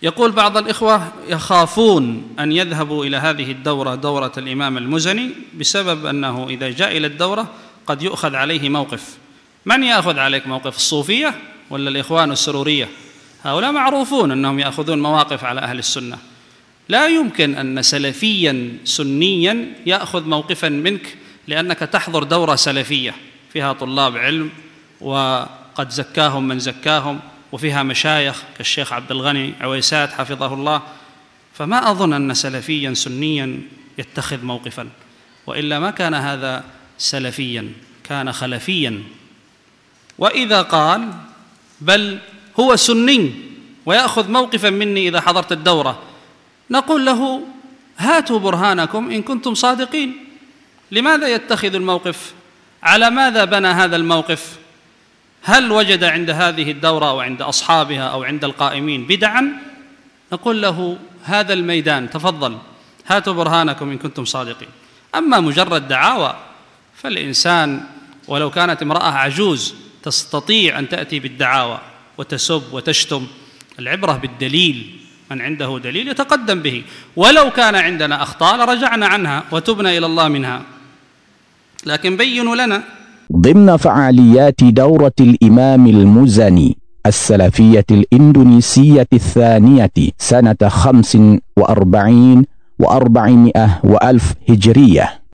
يقول بعض الإخوة يخافون أن يذهبوا إلى هذه الدورة، دورة الإمام المزني، بسبب أنه إذا جاء إلى الدورة قد يؤخذ عليه موقف. من يأخذ عليك موقف؟ الصوفية ولا الإخوان السرورية؟ هؤلاء معروفون أنهم يأخذون مواقف على أهل السنة. لا يمكن أن سلفيا سنيا يأخذ موقفا منك لأنك تحضر دورة سلفية فيها طلاب علم وقد زكاهم من زكاهم وفيها مشايخ كالشيخ عبد الغني عويسات حفظه الله. فما أظن أن سلفيا سنيا يتخذ موقفا، وإلا ما كان هذا سلفيا، كان خلفيا. وإذا قال بل هو سني ويأخذ موقفا مني إذا حضرت الدورة، نقول له هاتوا برهانكم إن كنتم صادقين. لماذا يتخذ الموقف؟ على ماذا بنى هذا الموقف؟ هل وجد عند هذه الدورة أو عند أصحابها أو عند القائمين بدعا؟ نقول له هذا الميدان، تفضل هاتوا برهانكم إن كنتم صادقين. أما مجرد دعاوى فالإنسان ولو كانت امرأة عجوز تستطيع أن تأتي بالدعاوى وتسب وتشتم. العبرة بالدليل، من عنده دليل يتقدم به، ولو كان عندنا أخطاء لرجعنا عنها وتبنا إلى الله منها، لكن بينوا لنا. ضمن فعاليات دورة الإمام المزني السلفية الإندونيسية الثانية سنة 45 و400 وألف هجرية،